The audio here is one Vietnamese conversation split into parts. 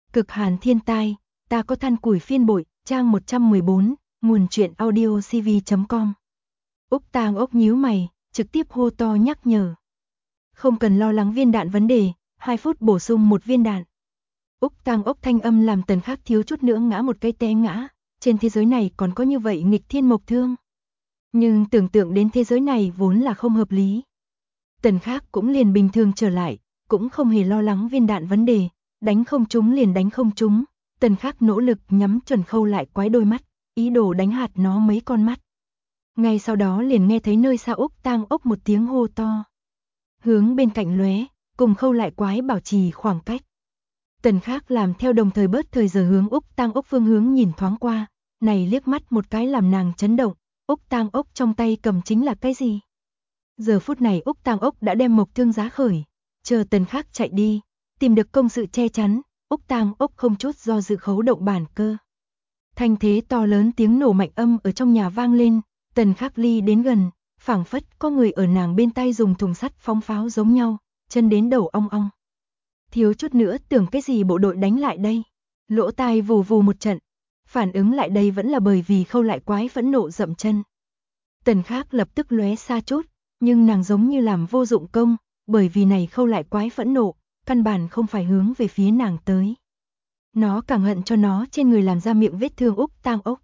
Cực hàn thiên tai, ta có than củi phiên bội, trang 114, nguồn truyện audio cv.com. Úc Tang Ốc nhíu mày, trực tiếp hô to nhắc nhở. Không cần lo lắng viên đạn vấn đề, 2 phút bổ sung 1 viên đạn. Úc Tang Ốc thanh âm làm Tần Khắc thiếu chút nữa ngã một cái té ngã, trên thế giới này còn có như vậy nghịch thiên mộc thương. Nhưng tưởng tượng đến thế giới này vốn là không hợp lý. Tần Khắc cũng liền bình thường trở lại, cũng không hề lo lắng viên đạn vấn đề, đánh không trúng liền đánh không trúng. Tần Khắc nỗ lực nhắm chuẩn Khâu Lại Quái đôi mắt, ý đồ đánh hạt nó mấy con mắt. Ngay sau đó liền nghe thấy nơi xa Úc Tang Ốc một tiếng hô to. Hướng bên cạnh lóe, cùng Khâu Lại Quái bảo trì khoảng cách. Tần Khắc làm theo đồng thời bớt thời giờ hướng Úc Tang Ốc phương hướng nhìn thoáng qua, này liếc mắt một cái làm nàng chấn động, Úc Tang Ốc trong tay cầm chính là cái gì? Giờ phút này Úc Tang Ốc đã đem mộc thương giá khởi, chờ Tần Khắc chạy đi, tìm được công sự che chắn, Úc Tang Ốc không chút do dự khấu động bản cơ. Thanh thế to lớn tiếng nổ mạnh âm ở trong nhà vang lên, Tần Khắc ly đến gần, phảng phất có người ở nàng bên tay dùng thùng sắt phóng pháo giống nhau, chân đến đầu ong ong. Thiếu chút nữa tưởng cái gì bộ đội đánh lại đây, lỗ tai vù vù một trận, phản ứng lại đây vẫn là bởi vì Khâu Lại Quái phẫn nộ dậm chân. Tần Khắc lập tức lóe xa chút, nhưng nàng giống như làm vô dụng công, bởi vì này Khâu Lại Quái phẫn nộ, căn bản không phải hướng về phía nàng tới. Nó càng hận cho nó trên người làm ra miệng vết thương Úc Tang Ốc.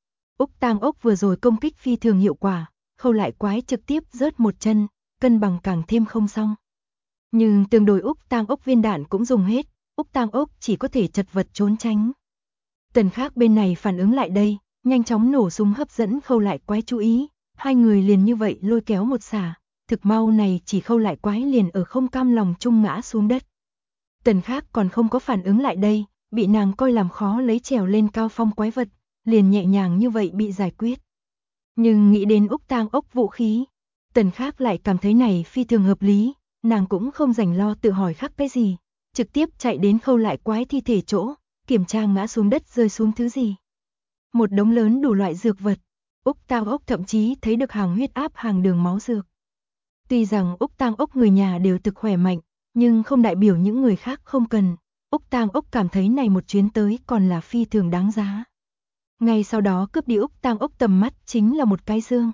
Úc Tang Ốc vừa rồi công kích phi thường hiệu quả, Khâu Lại Quái trực tiếp rớt một chân, cân bằng càng thêm không xong. Nhưng tương đối Úc Tang Ốc viên đạn cũng dùng hết, Úc Tang Ốc chỉ có thể chật vật trốn tránh. Tần Khắc bên này phản ứng lại đây, nhanh chóng nổ súng hấp dẫn Khâu Lại Quái chú ý, hai người liền như vậy lôi kéo một xả, thực mau này chỉ Khâu Lại Quái liền ở không cam lòng chung ngã xuống đất. Tần Khắc còn không có phản ứng lại đây, bị nàng coi làm khó lấy trèo lên cao phong quái vật, liền nhẹ nhàng như vậy bị giải quyết. Nhưng nghĩ đến Úc Tang Ốc vũ khí, Tần Khắc lại cảm thấy này phi thường hợp lý, nàng cũng không rảnh lo tự hỏi khắc cái gì, trực tiếp chạy đến Khâu Lại Quái thi thể chỗ, kiểm tra ngã xuống đất rơi xuống thứ gì. Một đống lớn đủ loại dược vật, Úc Tang Ốc thậm chí thấy được hàng huyết áp hàng đường máu dược. Tuy rằng Úc Tang Ốc người nhà đều thực khỏe mạnh, nhưng không đại biểu những người khác không cần. Úc Tang Ốc cảm thấy này một chuyến tới còn là phi thường đáng giá. Ngay sau đó cướp đi Úc Tang Ốc tầm mắt chính là một cái dương.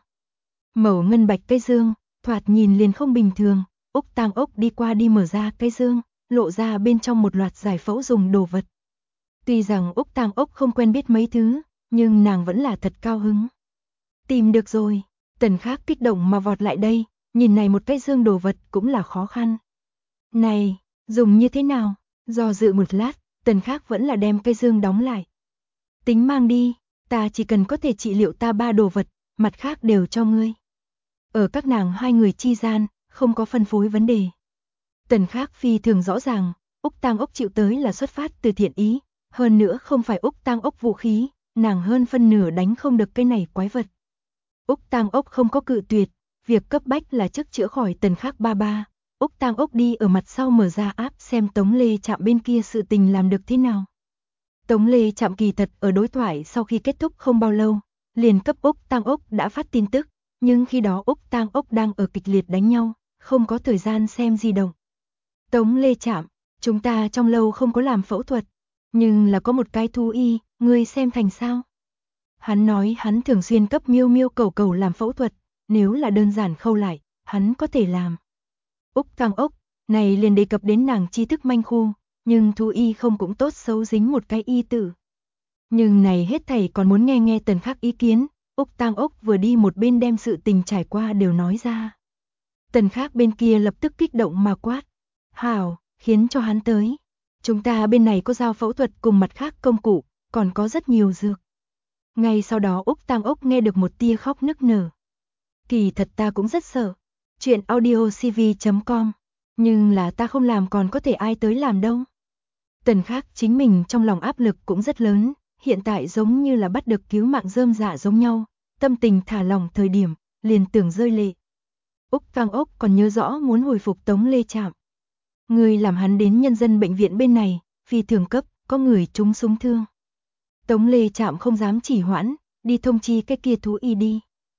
Màu ngân bạch cái dương, thoạt nhìn liền không bình thường. Úc Tang Ốc đi qua đi mở ra cái dương, lộ ra bên trong một loạt giải phẫu dùng đồ vật. Tuy rằng Úc Tang Ốc không quen biết mấy thứ, nhưng nàng vẫn là thật cao hứng. Tìm được rồi, Tần Khắc kích động mà vọt lại đây, nhìn này một cái dương đồ vật cũng là khó khăn. Này, dùng như thế nào? Do dự một lát, Tần Khắc vẫn là đem cái dương đóng lại. Tính mang đi, ta chỉ cần có thể trị liệu ta 3 đồ vật, mặt khác đều cho ngươi. Ở các nàng hai người chi gian, không có phân phối vấn đề. Tần Khắc phi thường rõ ràng, Úc Tang Ốc chịu tới là xuất phát từ thiện ý, hơn nữa không phải Úc Tang Ốc vũ khí, nàng hơn phân nửa đánh không được cái này quái vật. Úc Tang Ốc không có cự tuyệt, việc cấp bách là trước chữa khỏi Tần Khắc ba ba. Úc Tang Ốc đi ở mặt sau mở ra áp xem Tống Lê Trạm bên kia sự tình làm được thế nào. Tống Lê Trạm kỳ thật ở đối thoại sau khi kết thúc không bao lâu, liền cấp Úc Tang Ốc đã phát tin tức, nhưng khi đó Úc Tang Ốc đang ở kịch liệt đánh nhau, không có thời gian xem di động. Tống Lê Trạm, chúng ta trong lâu không có làm phẫu thuật, nhưng là có một cái thú y, ngươi xem thành sao? Hắn nói hắn thường xuyên cấp Miêu Miêu Cầu Cầu làm phẫu thuật, nếu là đơn giản khâu lại, hắn có thể làm. Úc Tang Ốc, này liền đề cập đến nàng tri thức manh khu, nhưng thú y không cũng tốt xấu dính một cái y tử. Nhưng này hết thảy còn muốn nghe Tần Khắc ý kiến, Úc Tang Ốc vừa đi một bên đem sự tình trải qua đều nói ra. Tần Khắc bên kia lập tức kích động mà quát. Hảo, khiến cho hắn tới. Chúng ta bên này có dao phẫu thuật cùng mặt khác công cụ, còn có rất nhiều dược. Ngay sau đó Úc Tang Ốc nghe được một tia khóc nức nở. Kỳ thật ta cũng rất sợ. Chuyện audio cv.com. Nhưng là ta không làm còn có thể ai tới làm đâu. Tần Khắc chính mình trong lòng áp lực cũng rất lớn, hiện tại giống như là bắt được cứu mạng rơm rạ giống nhau, tâm tình thả lỏng thời điểm, liền tưởng rơi lệ. Úc Tang Ốc còn nhớ rõ muốn hồi phục Tống Lê Trạm. Người làm hắn đến nhân dân bệnh viện bên này, phi thường cấp, có người trúng súng thương. Tống Lê Trạm không dám chỉ hoãn, đi thông chi cái kia thú y đi.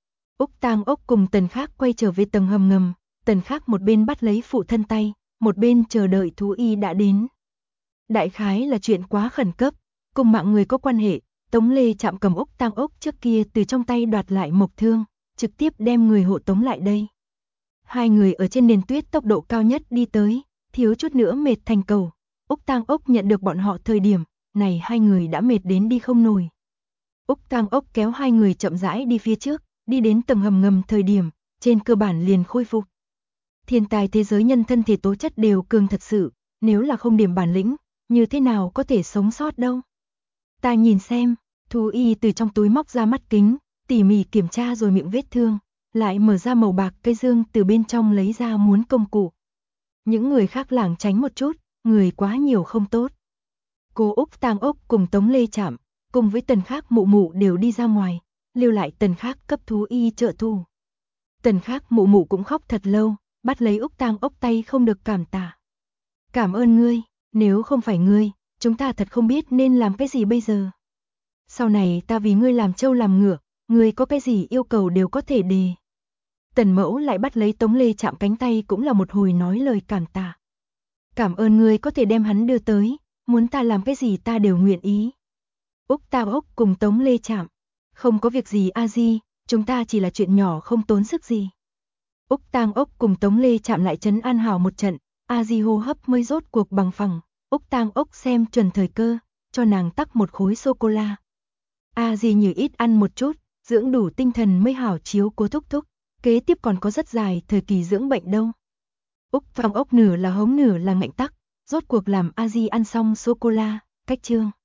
Úc Tang Ốc cùng Tần Khắc quay trở về tầng hầm ngầm, Tần Khắc một bên bắt lấy phụ thân tay, một bên chờ đợi thú y đã đến. Đại khái là chuyện quá khẩn cấp, cùng mạng người có quan hệ, Tống Lê Trạm cầm Úc Tang Ốc trước kia từ trong tay đoạt lại mộc thương, trực tiếp đem người hộ tống lại đây. Hai người ở trên nền tuyết tốc độ cao nhất đi tới, thiếu chút nữa mệt thành cầu. Úc Tang Ốc nhận được bọn họ thời điểm, này hai người đã mệt đến đi không nổi. Úc Tang Ốc kéo hai người chậm rãi đi phía trước, đi đến tầng hầm ngầm thời điểm, trên cơ bản liền khôi phục. Thiên tài thế giới nhân thân thể tố chất đều cường thật sự, nếu là không điểm bản lĩnh, như thế nào có thể sống sót đâu. Ta nhìn xem, thú y từ trong túi móc ra mắt kính, tỉ mỉ kiểm tra rồi miệng vết thương, lại mở ra màu bạc cây dương từ bên trong lấy ra muốn công cụ. Những người khác lảng tránh một chút, người quá nhiều không tốt. Cô Úc Tang Ốc cùng Tống Lê Trạm, cùng với Tần Khác Mụ Mụ đều đi ra ngoài, lưu lại Tần Khác cấp thú y trợ thủ. Tần Khác Mụ Mụ cũng khóc thật lâu, bắt lấy Úc Tang Ốc tay không được cảm tạ. Cảm ơn ngươi, nếu không phải ngươi, chúng ta thật không biết nên làm cái gì bây giờ. Sau này ta vì ngươi làm trâu làm ngựa, ngươi có cái gì yêu cầu đều có thể đề. Tần Mẫu lại bắt lấy Tống Lê Trạm cánh tay cũng là một hồi nói lời cảm tạ. Cảm ơn ngươi có thể đem hắn đưa tới, muốn ta làm cái gì ta đều nguyện ý. Úc Tang Ốc cùng Tống Lê Trạm, không có việc gì a di, chúng ta chỉ là chuyện nhỏ không tốn sức gì. Úc Tang Ốc cùng Tống Lê Trạm lại trấn an hào một trận, a di hô hấp mới rốt cuộc bằng phẳng. Úc Tang Ốc xem chuẩn thời cơ, cho nàng tắc một khối sô-cô-la. A di như ít ăn một chút, dưỡng đủ tinh thần mới hảo chiếu cố thúc thúc, kế tiếp còn có rất dài thời kỳ dưỡng bệnh đâu. Úc Tang Ốc nửa là hống nửa là ngạnh tắc, rốt cuộc làm a di ăn xong sô-cô-la, cách chương.